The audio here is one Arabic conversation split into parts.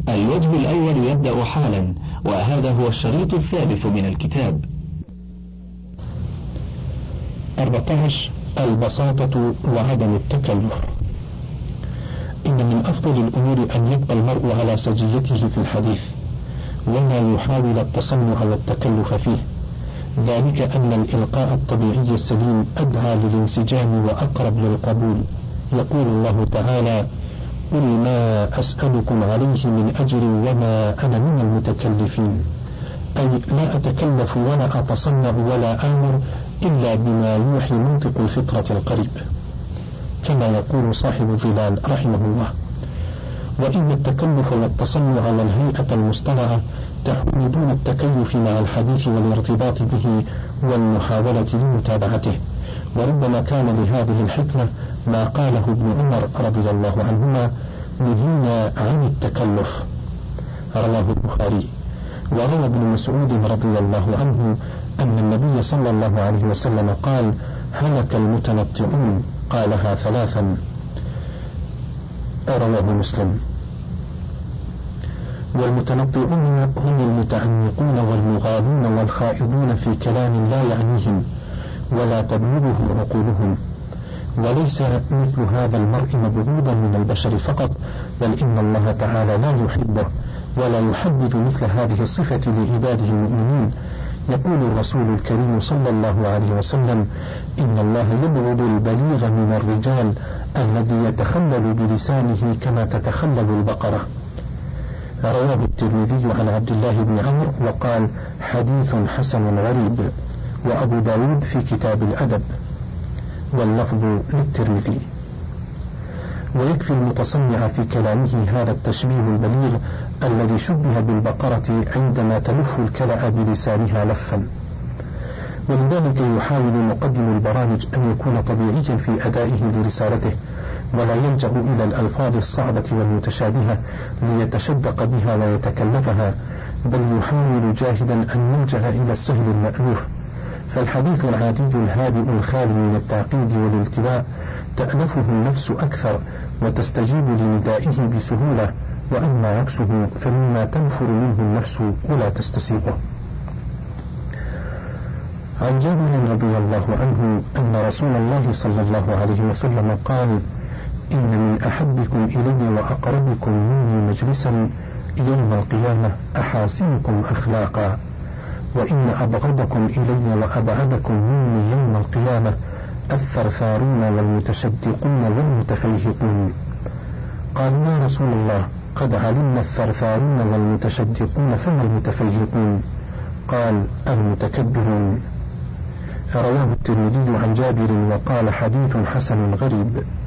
الوجه الأول يبدأ حالا، وهذا هو الشريط الثالث من الكتاب. 14. البساطة وعدم التكلف. إن من أفضل الأمور أن يبقى المرء على سجيته في الحديث، ولا يحاول التصنع والتكلف فيه، ذلك أن الإلقاء الطبيعي السليم أدعى للانسجام وأقرب للقبول. يقول الله تعالى: قل ما أسألكم عليه من أجر وما أنا من المتكلفين، أي لا أتكلف ولا أتصنع ولا آمر إلا بما يوحي منطق الفطرة القريب، كما يقول صاحب الظلال رحمه الله. وإن التكلف والتصنع على الهيئة المصطنعة تحول دون التكيف مع الحديث والارتباط به والمحاولة لمتابعته، وربما كان لهذه الحكمة ما قاله ابن عمر رضي الله عنهما: نهينا عن التكلف. رواه البخاري. وروى ابن مسعود رضي الله عنه أن النبي صلى الله عليه وسلم قال: هلك المتنطعون، قالها 3. رواه مسلم. والمتنطعون هم المتعمقون والمغالون والخائضون في كلام لا يعنيهم ولا تبلغه عقولهم، وليس مثل هذا المرء مبغوضا من البشر فقط، بل إن الله تعالى لا يحبه ولا يحبذ مثل هذه الصفة لعباده المؤمنين. يقول الرسول الكريم صلى الله عليه وسلم: إن الله يبغض البليغ من الرجال الذي يتخلل بلسانه كما تتخلل البقرة. رواه الترمذي عن عبد الله بن عمرو وقال: حديث حسن غريب. وأبو داود في كتاب الأدب، واللفظ للترمذي. ويكفي المتصنع في كلامه هذا التشبيه البليغ الذي شبه بالبقرة عندما تلف الكلأ بلسانها لفا. ولذلك يحاول مقدم البرامج أن يكون طبيعيا في أدائه لرسالته، ولا يلجأ إلى الألفاظ الصعبة والمتشابهة ليتشدق بها ويتكلفها، بل يحاول جاهدا أن يلجأ إلى السهل المألوف. فالحديث العادي الهادئ الخالي من التعقيد والالتواء تألفه النفس أكثر وتستجيب لندائه بسهولة، وأما عكسه فمما تنفر منه النفس ولا تستسيغه. عن جابر رضي الله عنه أن رسول الله صلى الله عليه وسلم قال: إن من أحبكم إلي وأقربكم مني مجلسا يوم القيامة أحاسنكم أخلاقا، وإن أبغضكم إلي وأبعدكم مني يوم القيامة الثرثارون والمتشدقون والمتفيهقون. قالوا: يا رسول الله، قد علمنا الثرثارون والمتشدقون، فما المتفيهقون؟ قال: المتكبرون. رواه الترمذي عن جابر وقال: حديث حسن غريب.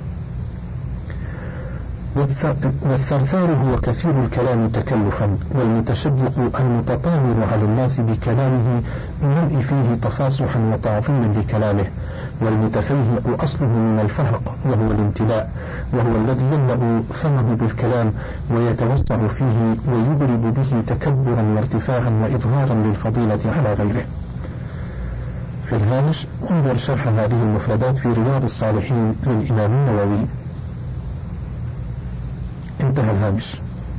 والثرثار هو كثير الكلام تكلفا، والمتشدق المتطاول على الناس بكلامه الملء فيه تفاصحا وتعظيما لكلامه. والمتفيهق أصله من الفهق وهو الامتلاء، وهو الذي يملأ فمه بالكلام ويتوسع فيه ويبرد به تكبرا وارتفاعا وإظهارا للفضيلة على غيره. في الهامش انظر شرح هذه المفردات في رياض الصالحين للإمام النووي. انتهى الهامش.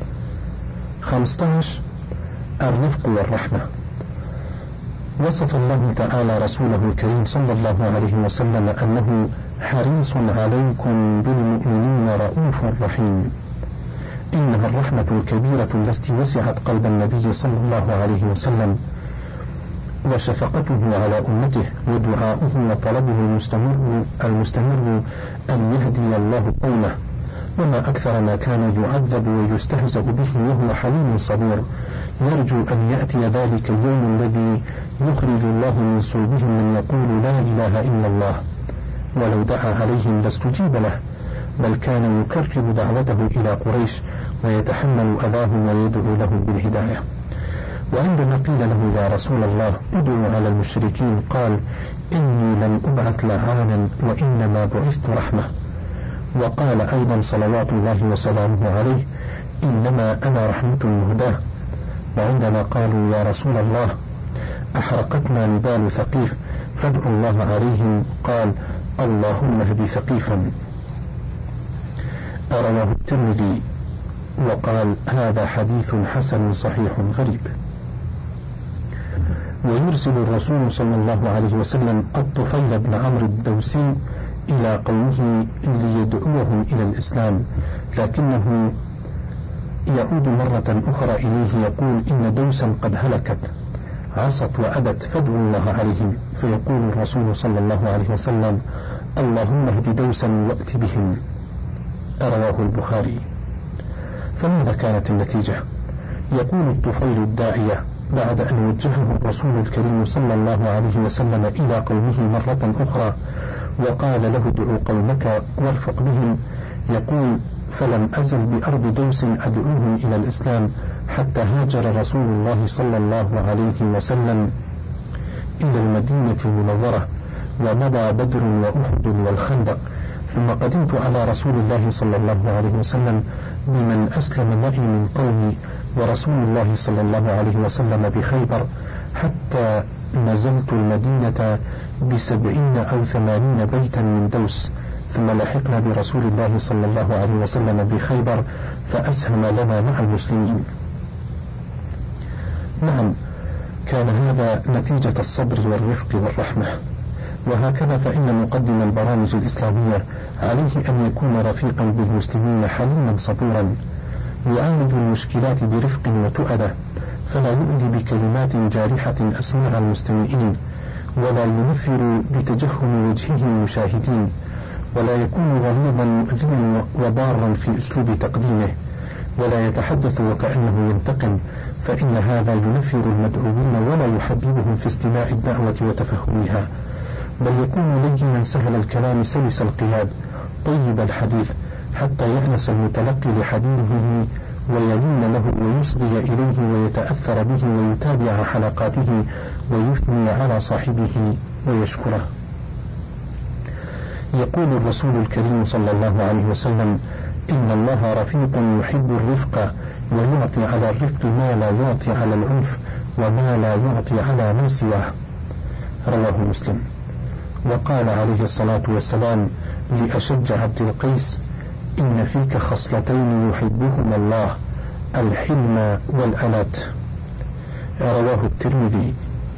15. الرفق والرحمة. وصف الله تعالى رسوله الكريم صلى الله عليه وسلم أنه حريص عليكم بالمؤمنين رؤوف رحيم. إنها الرحمة الكبيرة التي وسعت قلب النبي صلى الله عليه وسلم، وشفقته على أمته ودعاؤه وطلبه المستمر أن يهدي الله قومه. وما أكثر ما كان يعذب ويستهزأ به وهو حليم صبور، يرجو أن يأتي ذلك اليوم الذي يخرج الله من صلبهم من يقول لا إله إلا الله، ولو دعا عليهم لاستجيب له، بل كان يكرر دعوته إلى قريش ويتحمل أذاهم ويدعو لهم بالهداية. وعندما قيل له: يا رسول الله، ادعو على المشركين، قال: إني لم أبعث لعانا وإنما بعثت رحمة. وقال أيضا صلوات الله وسلامه عليه: إنما أنا رحمة مهداة. وعندما قالوا: يا رسول الله، أحرقتنا نبال ثقيف فادعوا الله عليهم، قال: اللهم اهد ثقيفا. رواه الترمذي. وقال هذا حديث حسن صحيح غريب. ويرسل الرسول صلى الله عليه وسلم الطفيل بن عمرو الدوسي إلى قومه ليدعوهم إلى الإسلام، لكنه يعود مرة أخرى إليه يقول إن دوسا قد هلكت، عصت وأبت فادعوا الله عليهم، فيقول الرسول صلى الله عليه وسلم اللهم اهد دوسا وأت بهم. رواه البخاري. فماذا كانت النتيجة؟ يقول الطفيل الداعية بعد أن وجهه الرسول الكريم صلى الله عليه وسلم إلى قومه مرة أخرى وقال له ادعوا قومك وارفق بهم، يقول فلم أزل بأرض دوس أدعوهم إلى الإسلام حتى هاجر رسول الله صلى الله عليه وسلم إلى المدينة المنورة، ومضى بدر وأحد والخندق، ثم قدمت على رسول الله صلى الله عليه وسلم بمن أسلم معي من قومي ورسول الله صلى الله عليه وسلم بخيبر، حتى نزلت المدينة ب70 أو 80 بيتا من دوس، ثم لحقنا برسول الله صلى الله عليه وسلم بخيبر فأسهم لنا مع المسلمين. نعم، كان هذا نتيجة الصبر والرفق والرحمة. وهكذا فإن مقدم البرامج الإسلامية عليه أن يكون رفيقا بالمسلمين حليما صبورا، يعالج المشكلات برفق وتؤدة، فلا يؤذي بكلمات جارحة أسماع المستمعين، ولا ينفر بتجهم وجهه المشاهدين، ولا يكون غليظا مؤذيا وضارا في أسلوب تقديمه، ولا يتحدث وكأنه ينتقم، فإن هذا ينفر المدعوين ولا يحببهم في استماع الدعوة وتفهمها، بل يكون لينا سهل الكلام سلس القياد طيب الحديث، حتى يأنس المتلقي لحديثه ويلين له ويصغي إليه ويتأثر به ويتابع حلقاته ويثني على صاحبه ويشكره. يقول الرسول الكريم صلى الله عليه وسلم إن الله رفيق يحب الرفق، ويعطي على الرفق ما لا يعطي على العنف وما لا يعطي على ما سواه. رواه مسلم. وقال عليه الصلاة والسلام لأشج عبد القيس إن فيك خصلتين يحبهما الله، الحلم والأنات. رواه الترمذي.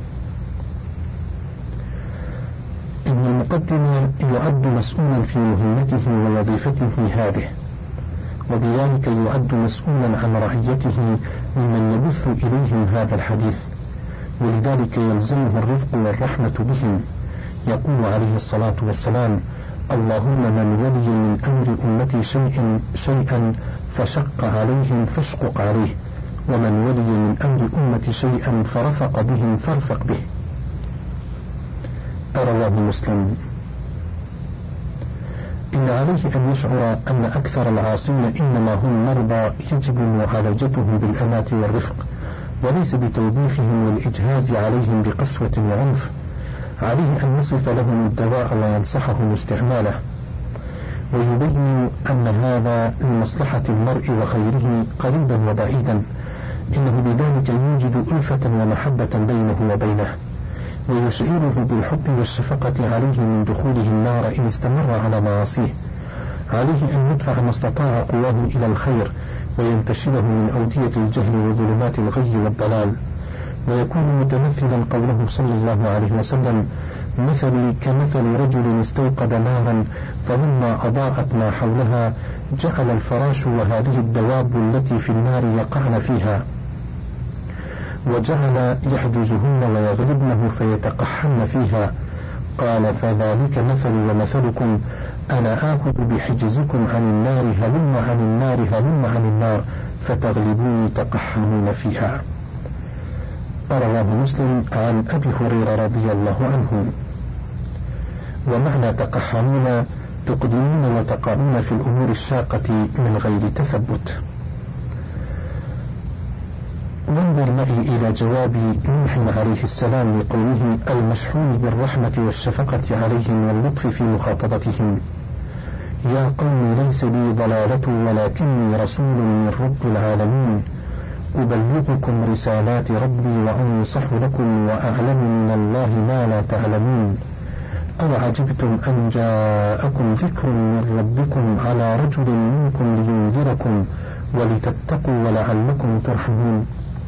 إن المقدم يعد مسؤولا في مهمته ووظيفته هذه، وبذلك يعد مسؤولا عن رعيته ممن يبث إليهم هذا الحديث، ولذلك يلزمه الرفق والرحمة بهم. يقول عليه الصلاة والسلام اللهم من ولي من أمر أمتي شيئا فشق عليهم فاشقق عليه، ومن ولي من أمر أمتي شيئا فرفق بهم فارفق به. رواه مسلم. إن عليه أن يشعر أن أكثر العاصين إنما هم مرضى يجب معالجتهم بالأناة والرفق، وليس بتوبيخهم والإجهاز عليهم بقسوة وعنف. عليه أن يصف لهم الدواء وينصحهم استعماله، ويبين أن هذا لمصلحة المرء وخيره قريبا وبعيدا، إنه بذلك يوجد ألفة ومحبة بينه وبينه، ويشعره بالحب والشفقة عليه من دخوله النار إن استمر على معاصيه. عليه أن يدفع ما استطاع قواه إلى الخير وينتشله من أودية الجهل وظلمات الغي والضلال، ويكون متمثلا قوله صلى الله عليه وسلم مثلي كمثل رجل استوقد نارا فلما أضاءت ما حولها جعل الفراش وهذه الدواب التي في النار يقعن فيها، وجعل يحجزهن ويغلبنه فيتقحن فيها. قال فذلك مثلي ومثلكم، أنا آخذ بحجزكم عن النار هلم عن النار هلم عن النار فتغلبوني تقحمون فيها. رواه مسلم عن أبي هريرة رضي الله عنه. ومعنى تقحمون تقدمون وتقعون في الأمور الشاقة من غير تثبت. ننظر معي إلى جواب نوح عليه السلام لقومه المشحون بالرحمة والشفقة عليهم واللطف في مخاطبتهم. يا قوم ليس بي ضلالة ولكني رسول من رب العالمين، أبلغكم رسالات ربي وأنصح لكم وأعلم من الله ما لا تعلمون. أو عجبتم أن جاءكم ذكر من ربكم على رجل منكم لينذركم ولتتقوا ولعلكم ترحمون.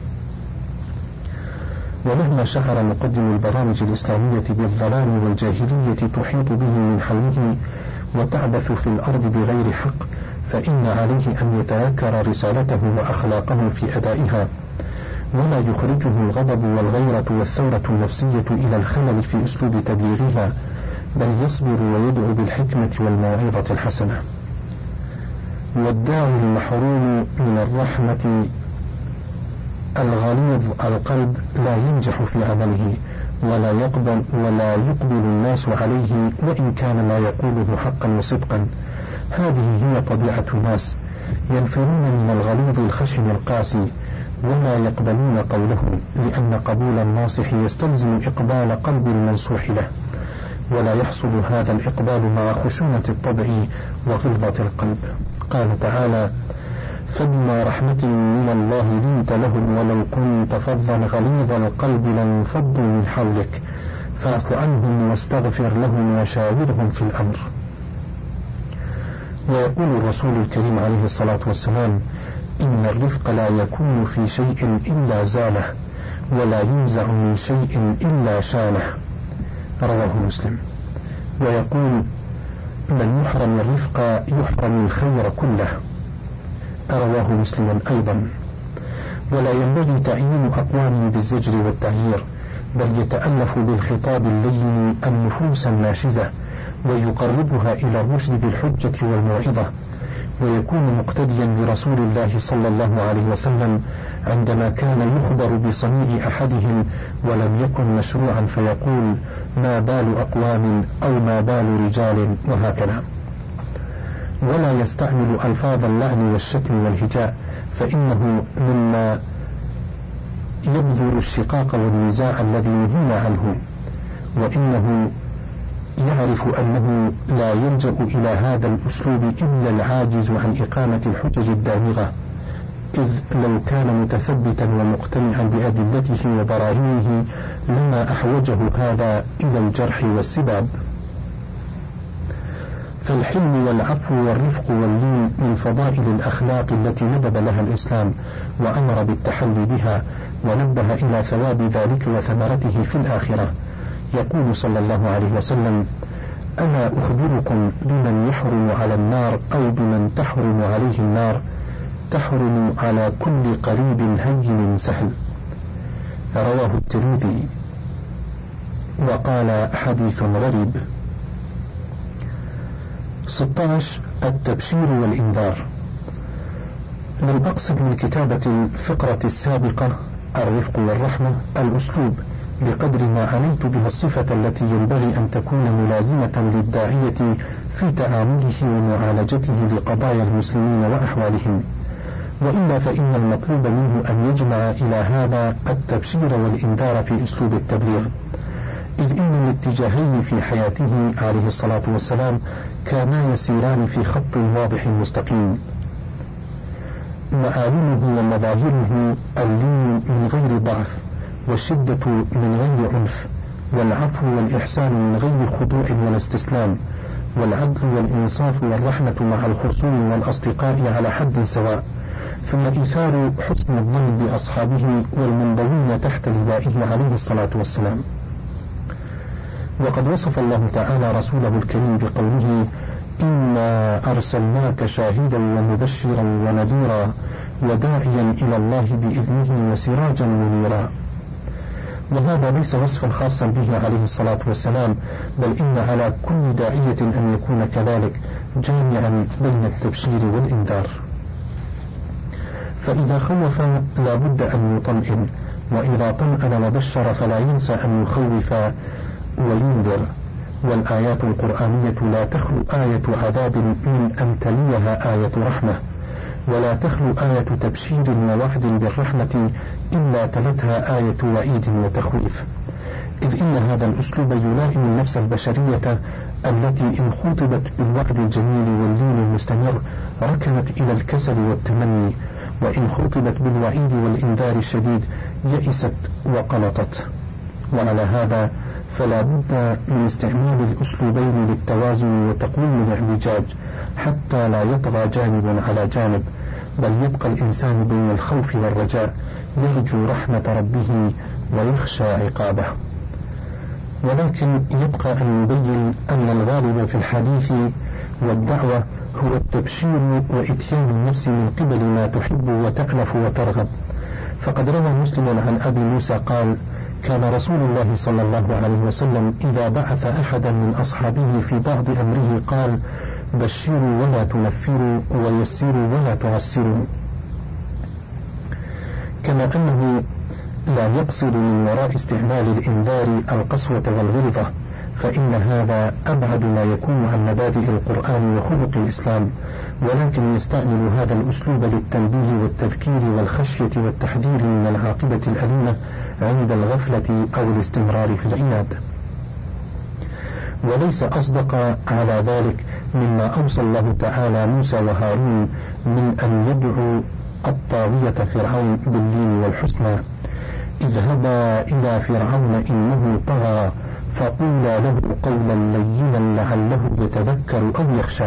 ومهما شعر مقدم البرامج الإسلامية بالضلال والجاهلية تحيط به من حوله وتعبث في الأرض بغير حق، فإن عليه أن يتذكر رسالته وأخلاقه في أدائها، ولا يخرجه الغضب والغيرة والثورة النفسية إلى الخلل في أسلوب تبليغها، بل يصبر ويدعو بالحكمة والموعظة الحسنة. والداعي المحروم من الرحمة الغليظ القلب لا ينجح في عمله، ولا يقبل الناس عليه وإن كان ما يقوله حقا وصدقا. هذه هي طبيعة الناس، ينفرون من الغليظ الخشن القاسي ولا يقبلون قوله، لأن قبول الناصح يستلزم إقبال قلب المنصوح له، ولا يحصل هذا الإقبال مع خشونة الطبع وغلظة القلب. قال تعالى: فبما رحمة من الله لنت لهم ولو كنت فظا غليظ القلب لانفضوا من حولك فاعف عنهم واستغفر لهم وشاورهم في الأمر. ويقول الرسول الكريم عليه الصلاة والسلام: إن الرفق لا يكون في شيء إلا زانه، ولا ينزع من شيء إلا شانه. رواه مسلم. ويقول: من يحرم الرفق يحرم الخير كله. رواه مسلم أيضا. ولا ينبغي تعيين أقوام بالزجر والتعيير، بل يتألف بالخطاب اللين النفوس الناشزة، ويقربها إلى الرشد بالحجة والموعظة، ويكون مقتديا برسول الله صلى الله عليه وسلم عندما كان يخبر بصنيع أحدهم ولم يكن مشروعا فيقول: ما بال أقوام أو ما بال رجال، وهكذا. ولا يستعمل ألفاظ اللعن والشتم والهجاء، فإنه مما يبذر الشقاق والنزاع الذي نهينا عنه، وإنه يعرف أنه لا يلجأ إلى هذا الأسلوب إلا العاجز عن إقامة الحجج الدامغة، إذ لو كان متثبتا ومقتنعا بأدلته وبراهينه لما أحوجه هذا إلى الجرح والسباب. فالحلم والعفو والرفق واللين من فضائل الأخلاق التي ندب لها الإسلام وأمر بالتحلي بها، ونبه إلى ثواب ذلك وثمرته في الآخرة. يقول صلى الله عليه وسلم: أنا أخبركم بمن يحرم على النار أو بمن تحرم عليه النار، تحرم على كل قريب هين سهل. رواه الترمذي وقال: حديث غريب. 16. التبشير والإنذار. لم أقصد من كتابة الفقرة السابقة الرفق والرحمة الأسلوب بقدر ما عنيت بها الصفة التي ينبغي أن تكون ملازمة للداعية في تعامله ومعالجته لقضايا المسلمين وأحوالهم، وإلا فإن المطلوب منه أن يجمع إلى هذا التبشير والإنذار في أسلوب التبليغ، إذ إن الاتجاهين في حياته عليه الصلاة والسلام كانا يسيران في خط واضح مستقيم. معالمه ومظاهره اللين من غير ضعف، والشدة من غير عنف، والعفو والإحسان من غير خضوع ولا استسلام، والعدل والإنصاف والرحمة مع الخصوم والأصدقاء على حد سواء، ثم إيثار حسن الظن بأصحابه والمنضوين تحت لوائه عليه الصلاة والسلام. وقد وصف الله تعالى رسوله الكريم بقوله: إنا أرسلناك شاهدا ومبشرا ونذيرا وداعيا إلى الله بإذنه وسراجا منيرا. وهذا ليس وصفا خاصا به عليه الصلاة والسلام، بل إن على كل داعية أن يكون كذلك، جامعا بين التبشير والإنذار. فإذا خوف لا بد أن يطمئن، وإذا طمأن وبشر فلا ينسى أن يخوف وينذر. والآيات القرآنية لا تخلو آية عذاب من أن تليها آية رحمة، ولا تخلو آية تبشير ووعد بالرحمة إلا تلتها آية وعيد وتخويف، إذ إن هذا الأسلوب يلائم النفس البشرية التي إن خطبت بالوعد الجميل واللين المستمر ركنت إلى الكسل والتمني، وإن خطبت بالوعيد والإنذار الشديد يئست وقلطت. وعلى هذا فلا بد من استعمال الأسلوبين للتوازن وتقويم الاعوجاج، حتى لا يطغى جانب على جانب، بل يبقى الإنسان بين الخوف والرجاء، يرجو رحمة ربه ويخشى عقابه. ولكن يبقى أن نبين أن الغالب في الحديث والدعوة هو التبشير وإتيان النفس من قبل ما تحب وتألف وترغب. فقد روى مسلم عن أبي موسى قال: كان رسول الله صلى الله عليه وسلم إذا بعث أحدا من أصحابه في بعض أمره قال: بشروا ولا تنفروا ويسروا ولا تعسروا. كما أنه لا يقصد من وراء استعمال الإنذار القسوة والغلظة، فإن هذا أبعد ما يكون عن مبادئ القرآن وخلق الإسلام، ولكن يستعمل هذا الأسلوب للتنبيه والتذكير والخشية والتحذير من العاقبة الأليمة عند الغفلة أو الاستمرار في العناد. وليس أصدق على ذلك مما أوصى الله تعالى موسى وهارون من أن يدعوا الطاغية فرعون باللين والحسنى: اذهبا إلى فرعون إنه طغى فقولا له قولا لينا لعله يتذكر أو يخشى.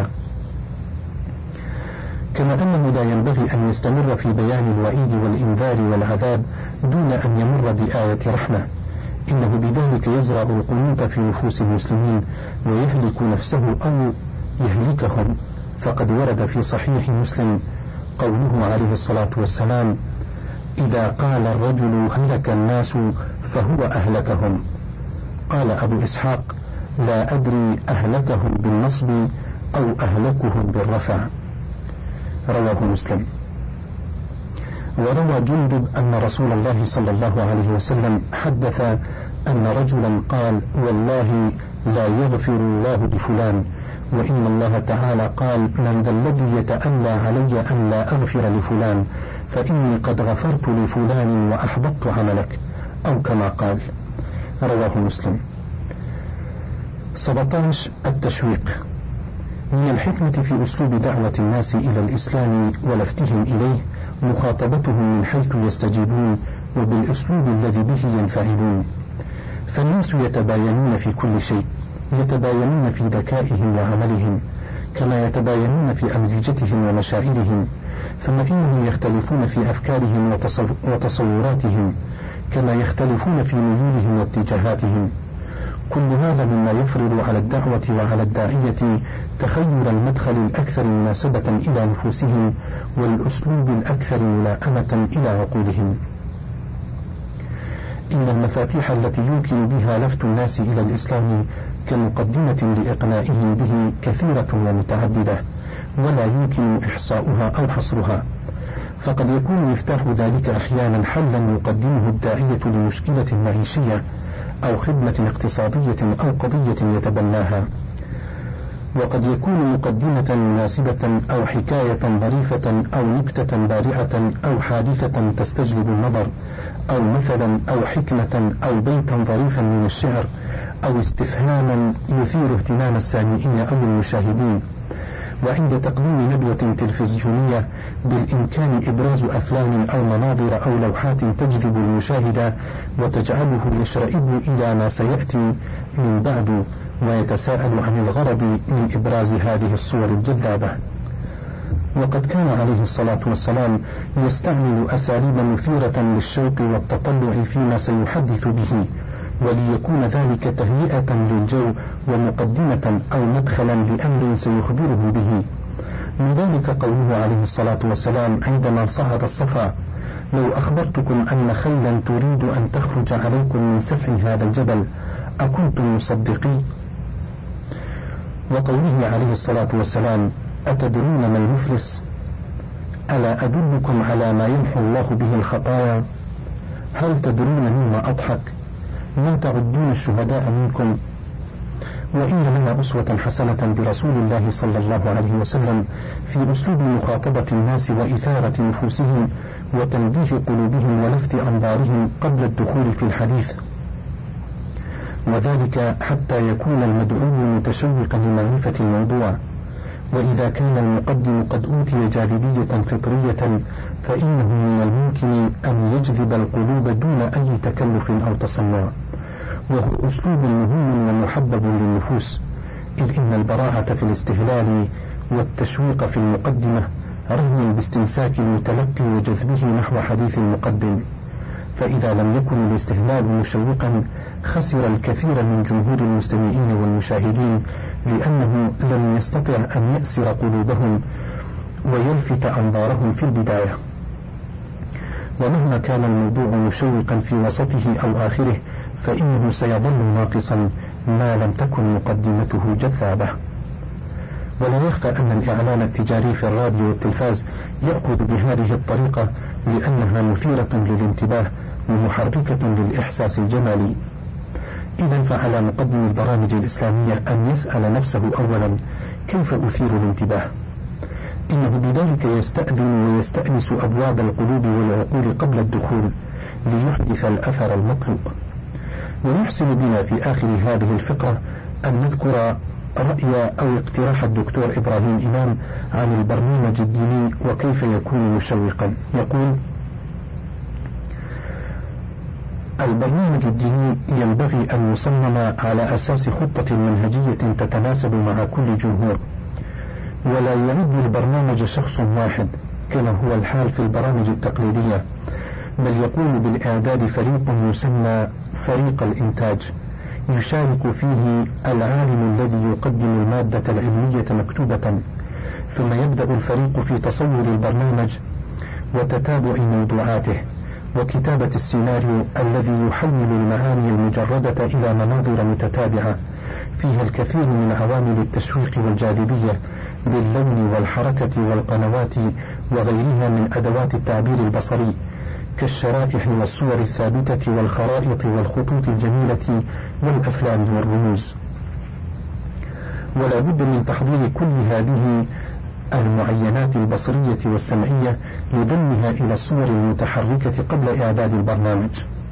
كما أنه لا ينبغي أن يستمر في بيان الوعيد والإنذار والعذاب دون أن يمر بآية رحمة، إنه بذلك يزرع القنوط في نفوس المسلمين ويهلك نفسه أو يهلكهم. فقد ورد في صحيح مسلم قوله عليه الصلاة والسلام: إذا قال الرجل هلك الناس فهو أهلكهم. قال أبو إسحاق: لا أدري أهلكهم بالنصب أو أهلكهم بالرفع. رواه مسلم. وروى جندب أن رسول الله صلى الله عليه وسلم حدث أن رجلا قال: والله لا يغفر الله لفلان، وإن الله تعالى قال: من ذا الذي يتألى علي أن لا أغفر لفلان، فإني قد غفرت لفلان وأحبطت عملك، أو كما قال. رواه مسلم. 17. التشويق. من الحكمة في أسلوب دعوة الناس إلى الإسلام ولفتهم إليه مخاطبتهم من حيث يستجيبون وبالأسلوب الذي به ينفعلون. فالناس يتباينون في كل شيء، يتباينون في ذكائهم وعملهم، كما يتباينون في أمزجتهم ومشاعرهم، ثم إنهم يختلفون في أفكارهم وتصوراتهم، كما يختلفون في ميولهم واتجاهاتهم. كل هذا مما يفرض على الدعوة وعلى الداعية تخير المدخل الأكثر مناسبة إلى نفوسهم والأسلوب الأكثر ملائمة إلى عقولهم. إن المفاتيح التي يمكن بها لفت الناس إلى الإسلام كمقدمة لإقنائهم به كثيرة ومتعددة، ولا يمكن إحصاؤها أو حصرها. فقد يكون مفتاح ذلك أحيانا حلا يقدمه الداعية لمشكلة معيشية أو خدمة اقتصادية أو قضية يتبناها، وقد يكون مقدمة مناسبة أو حكاية ظريفة أو نكتة بارعة أو حادثة تستجلب النظر أو مثلا أو حكمة أو بيتا ظريفا من الشعر أو استفهاما يثير اهتمام السامعين أو المشاهدين. وعند تقديم ندوة تلفزيونية بالإمكان إبراز أفلام أو مناظر أو لوحات تجذب المشاهد وتجعله يشرئب إلى ما سيأتي من بعد ويتساءل عن الغرض من إبراز هذه الصور الجذابة. وقد كان عليه الصلاة والسلام يستعمل أساليب مثيرة للشوق والتطلع فيما سيحدث به، وليكون ذلك تهيئة للجو ومقدمة أو مدخلا لأمر سيخبره به. من ذلك قوله عليه الصلاة والسلام عندما صعد الصفا: لو أخبرتكم أن خيلا تريد أن تخرج عليكم من سفح هذا الجبل أكنتم مصدقين؟ وقوله عليه الصلاة والسلام: أتدرون ما المفلس؟ ألا أدلكم على ما يمحو الله به الخطايا؟ هل تدرون مما أضحك؟ ما تعدون الشهداء منكم؟ وإن لنا أسوة حسنة برسول الله صلى الله عليه وسلم في أسلوب مخاطبة الناس وإثارة نفوسهم وتنبيه قلوبهم ولفت أنظارهم قبل الدخول في الحديث، وذلك حتى يكون المدعو متشوقا لمعرفة الموضوع. وإذا كان المقدم قد أوتي جاذبية فطرية فإنه من الممكن أن يجذب القلوب دون أي تكلف أو تصنع، وهو أسلوب مهم ومحبب للنفوس، إذ إن البراعة في الاستهلال والتشويق في المقدمة رهن باستمساك المتلقي وجذبه نحو حديث المقدم، فإذا لم يكن الاستهلال مشوقا خسر الكثير من جمهور المستمعين والمشاهدين، لأنه لم يستطع أن يأسر قلوبهم ويلفت أنظارهم في البداية. ومهما كان الموضوع مشوقا في وسطه أو آخره فإنه سيظل ناقصا ما لم تكن مقدمته جذابة. ولا يخفى أن الإعلان التجاري في الراديو والتلفاز يأخذ بهذه الطريقة لأنها مثيرة للانتباه ومحركة للإحساس الجمالي. إذا فعلى مقدم البرامج الإسلامية أن يسأل نفسه أولا: كيف أثير الانتباه؟ إنه بذلك يستأذن ويستأنس أبواب القلوب والعقول قبل الدخول ليحدث الأثر المطلوب. ويحسن بنا في آخر هذه الفقرة أن نذكر رأي أو اقتراح الدكتور إبراهيم إمام عن البرنامج الديني وكيف يكون مشوقا. يقول: البرنامج الديني ينبغي أن يصمم على أساس خطة منهجية تتناسب مع كل جمهور، ولا يعد البرنامج شخص واحد كما هو الحال في البرامج التقليدية، بل يقوم بالإعداد فريق يسمى فريق الإنتاج، يشارك فيه العالم الذي يقدم المادة العلمية مكتوبة، ثم يبدأ الفريق في تصور البرنامج وتتابع موضوعاته وكتابة السيناريو الذي يحول المعاني المجردة إلى مناظر متتابعة فيها الكثير من عوامل التشويق والجاذبية باللون والحركة والقنوات وغيرها من أدوات التعبير البصري كالشرائح والصور الثابتة والخرائط والخطوط الجميلة والأفلام والرموز. ولا بد من تحضير كل هذه المعينات البصرية والسمعية لضمها إلى الصور المتحركة قبل إعداد البرنامج.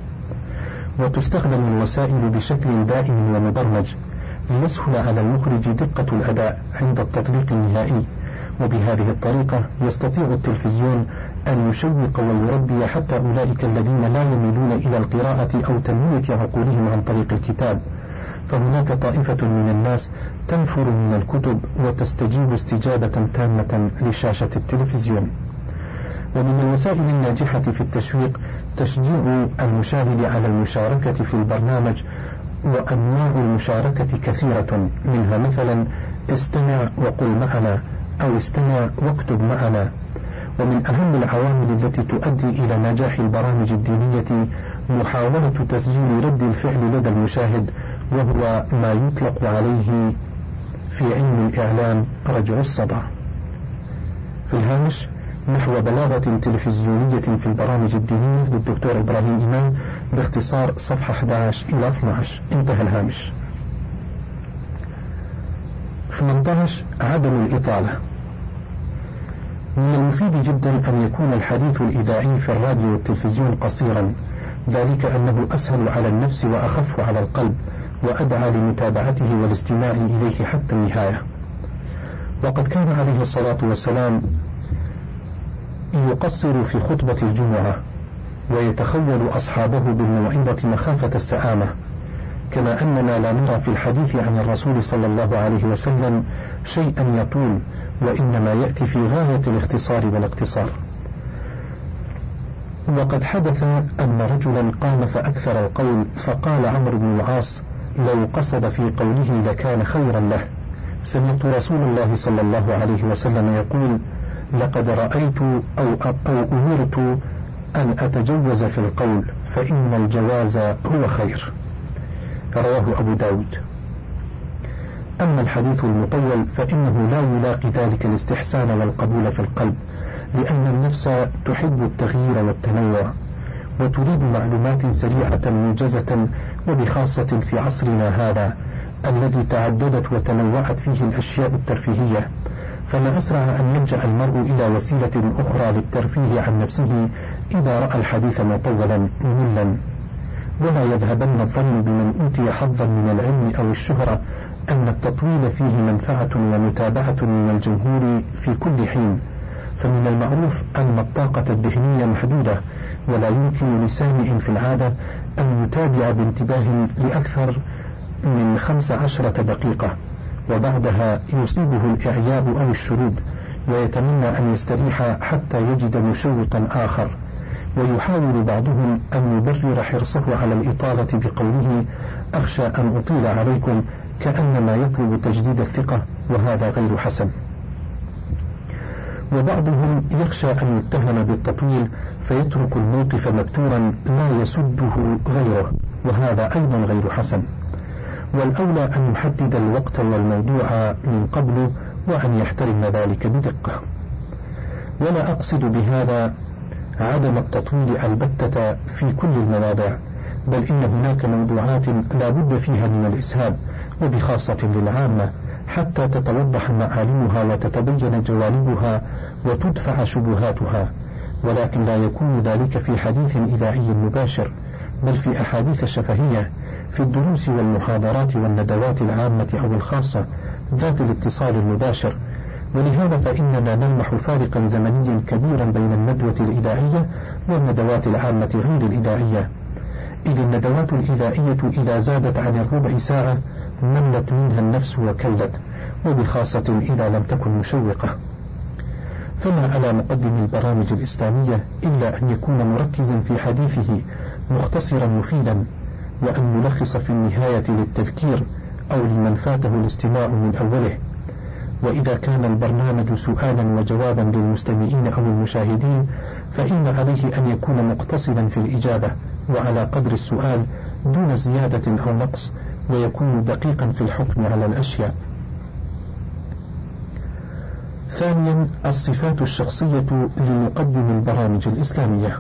وتستخدم الوسائل بشكل دائم ومبرمج ليسهل على المخرج دقة الأداء عند التطبيق النهائي، وبهذه الطريقة يستطيع التلفزيون أن يشوق ويربي حتى أولئك الذين لا يميلون إلى القراءة أو تنمية عقولهم عن طريق الكتاب، فهناك طائفة من الناس تنفر من الكتب وتستجيب استجابة تامة لشاشة التلفزيون. ومن الوسائل الناجحة في التشويق تشجيع المشاهد على المشاركة في البرنامج، وأنواع المشاركة كثيرة، منها مثلا استمع وقل معنا أو استمع واكتب معنا. ومن أهم العوامل التي تؤدي إلى نجاح البرامج الدينية محاولة تسجيل رد الفعل لدى المشاهد، وهو ما يطلق عليه في علم الإعلام رجع الصدى. في الهامش نحو بلاغة تلفزيونية في البرامج الدينية للدكتور إبراهيم إمام، باختصار صفحة 11 إلى 12. انتهى الهامش. 18. عدم الإطالة. من المفيد جدا أن يكون الحديث الإذاعي في الراديو والتلفزيون قصيرا، ذلك أنه أسهل على النفس وأخف على القلب وأدعى لمتابعته والاستماع إليه حتى النهاية. وقد كان عليه الصلاة والسلام يقصر في خطبة الجمعة ويتخول أصحابه بالموعظة مخافة السآمة، كما أننا لا نرى في الحديث عن الرسول صلى الله عليه وسلم شيئا يطول، وإنما يأتي في غاية الاختصار والاقتصار. وقد حدث أن رجلا قام فأكثر القول، فقال عمرو بن العاص: لو قصد في قوله لكان خيرا له. سمعت رسول الله صلى الله عليه وسلم يقول: لقد رأيت أو أمرت أن أتجوز في القول، فإن الجواز هو خير. رواه أبو داود. أما الحديث المطول فإنه لا يلاقي ذلك الاستحسان والقبول في القلب، لأن النفس تحب التغيير والتنوع وتريد معلومات سريعة موجزة، وبخاصة في عصرنا هذا الذي تعددت وتنوعت فيه الأشياء الترفيهية، فما أسرع أن يلجأ المرء إلى وسيلة أخرى للترفيه عن نفسه إذا رأى الحديث مطولا مملا. ولا يذهبن الظن بمن أوتي حظا من العلم أو الشهرة أن التطويل فيه منفعة ومتابعة من الجمهور في كل حين، فمن المعروف أن الطاقة الذهنية محدودة، ولا يمكن لسامع في العادة أن يتابع بانتباه لأكثر من 15 دقيقة، وبعدها يصيبه الإعياء أو الشرود، ويتمنى أن يستريح حتى يجد مشوقا آخر، ويحاول بعضهم أن يبرر حرصه على الإطالة بقوله أخشى أن أطيل عليكم، كأنما يطلب تجديد الثقة، وهذا غير حسن. وبعضهم يخشى أن يتهم بالتطويل فيترك الموقف مبتورا لا يسده غيره، وهذا أيضا غير حسن. والأولى أن يحدد الوقت والموضوع من قبل، وأن يحترم ذلك بدقة. ولا أقصد بهذا عدم التطويل البتة في كل المواضع، بل إن هناك موضوعات لا بد فيها من الإسهاب، وبخاصة للعامة، حتى تتوضح معالمها وتتبين جوانبها وتدفع شبهاتها، ولكن لا يكون ذلك في حديث إذاعي مباشر، بل في أحاديث شفهية في الدروس والمحاضرات والندوات العامة أو الخاصة ذات الاتصال المباشر. ولهذا فإننا نلمح فارقا زمنيا كبيرا بين الندوة الإذاعية والندوات العامة غير الإذاعية، إذ الندوات الإذاعية إذا زادت عن الربع ساعة ملت منها النفس وكلت، وبخاصة إذا لم تكن مشوقة. فما على مقدم البرامج الإسلامية إلا أن يكون مركزا في حديثه مختصرا مفيدا، وأن يلخص في النهاية للتذكير أو لمن فاته الاستماع من أوله. وإذا كان البرنامج سؤالا وجوابا للمستمعين أو المشاهدين، فإن عليه أن يكون مقتصدا في الإجابة وعلى قدر السؤال دون زيادة أو نقص، ويكون دقيقا في الحكم على الأشياء. ثانيا، الصفات الشخصية لمقدم البرامج الإسلامية.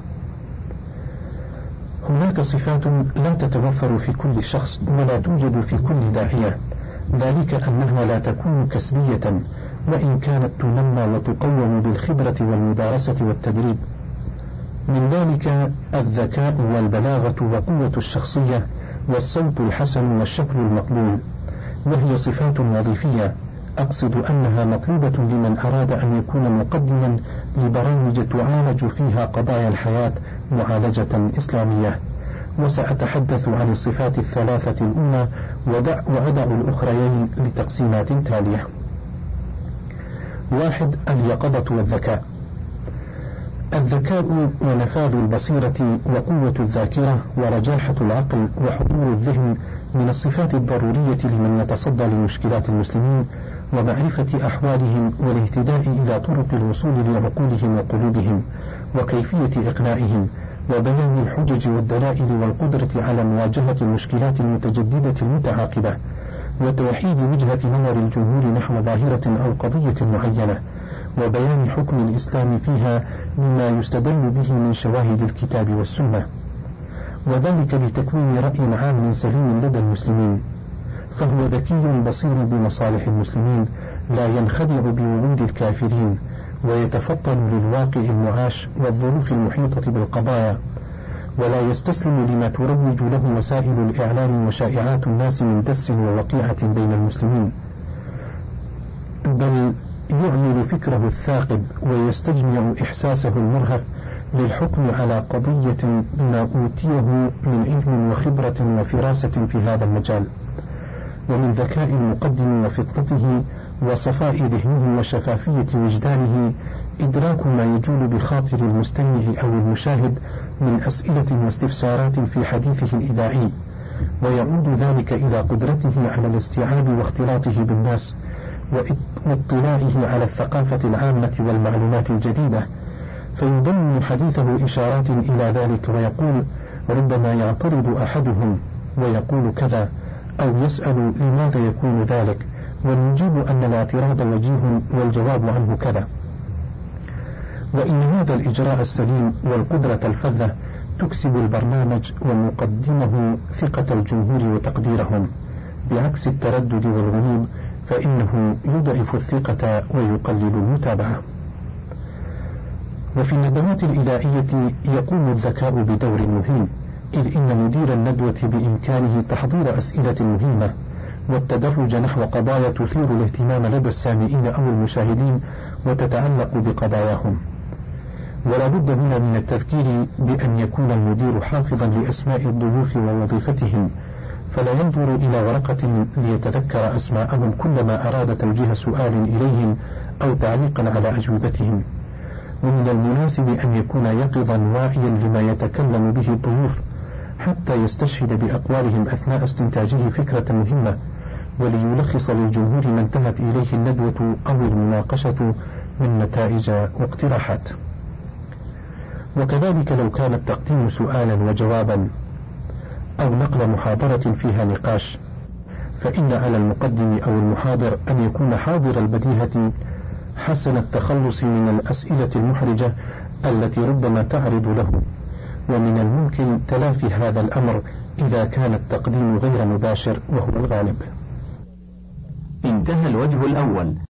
هناك صفات لا تتوفر في كل شخص ولا توجد في كل داعية، ذلك أنها لا تكون كسبية، وإن كانت تنمى وتقوم بالخبرة والمدارسة والتدريب. من ذلك الذكاء والبلاغة وقوة الشخصية والصوت الحسن والشكل المقبول، وهي صفات وظيفية، أقصد أنها مطلوبة لمن أراد أن يكون مقدما لبرامج تعالج فيها قضايا الحياة معالجة إسلامية. وسأتحدث عن الصفات الثلاثة الأولى وأدع الأخريين لتقسيمات تالية. 1. اليقظة والذكاء. الذكاء ونفاذ البصيرة وقوة الذاكرة ورجاحة العقل وحضور الذهن من الصفات الضرورية لمن يتصدى لمشكلات المسلمين ومعرفة أحوالهم والاهتداء إلى طرق الوصول لعقولهم وقلوبهم وكيفية إقناعهم وبيان الحجج والدلائل والقدرة على مواجهة المشكلات المتجددة المتعاقبة وتوحيد وجهة نظر الجمهور نحو ظاهرة أو قضية معينة وبيان حكم الإسلام فيها مما يستدل به من شواهد الكتاب والسنة، وذلك لتكوين رأي عام سليم لدى المسلمين، فهو ذكي بصير بمصالح المسلمين لا ينخدع بوعود الكافرين ويتفطن للواقع المعاش والظروف المحيطة بالقضايا، ولا يستسلم لما تروج له وسائل الإعلام وشائعات الناس من دس ووقيعة بين المسلمين، بل يعمل فكره الثاقب ويستجمع إحساسه المرهف للحكم على قضية بما أوتيه من علم وخبرة وفراسة في هذا المجال. ومن ذكاء المقدم وفطنته وصفاء ذهنه وشفافية وجدانه إدراك ما يجول بخاطر المستمع أو المشاهد من أسئلة واستفسارات في حديثه الإذاعي، ويعود ذلك إلى قدرته على الاستيعاب واختلاطه بالناس واطلاعه على الثقافة العامة والمعلومات الجديدة، فيضمن حديثه إشارات إلى ذلك ويقول ربما يعترض أحدهم ويقول كذا أو يسأل لماذا يكون ذلك ونجيب أن الاعتراض وجيه والجواب عنه كذا. وإن هذا الإجراء السليم والقدرة الفذة تكسب البرنامج ومقدمه ثقة الجمهور وتقديرهم، بعكس التردد والغموض فإنه يضعف الثقة ويقلل المتابعة. وفي الندوات الإذاعية يقوم الذكاء بدور مهم، إذ إن مدير الندوة بإمكانه تحضير أسئلة مهمة والتدرج نحو قضايا تثير الاهتمام لدى السامعين أو المشاهدين وتتعلق بقضاياهم. ولا بد هنا من التذكير بأن يكون المدير حافظا لأسماء الضيوف ووظيفتهم، فلا ينظر إلى ورقة ليتذكر أسماءهم كلما أراد توجيه سؤال إليهم أو تعليقا على أجوبتهم. ومن المناسب أن يكون يقظا واعيا لما يتكلم به الضيوف حتى يستشهد بأقوالهم أثناء استنتاجه فكرة مهمة، وليلخص للجمهور ما انتهت إليه الندوة أو المناقشة من نتائج واقتراحات. وكذلك لو كان التقديم سؤالا وجوابا أو نقل محاضرة فيها نقاش، فإن على المقدم أو المحاضر أن يكون حاضر البديهة حسن التخلص من الأسئلة المحرجة التي ربما تعرض له، ومن الممكن تلافي هذا الأمر إذا كان التقديم غير مباشر وهو الغالب. انتهى الوجه الأول.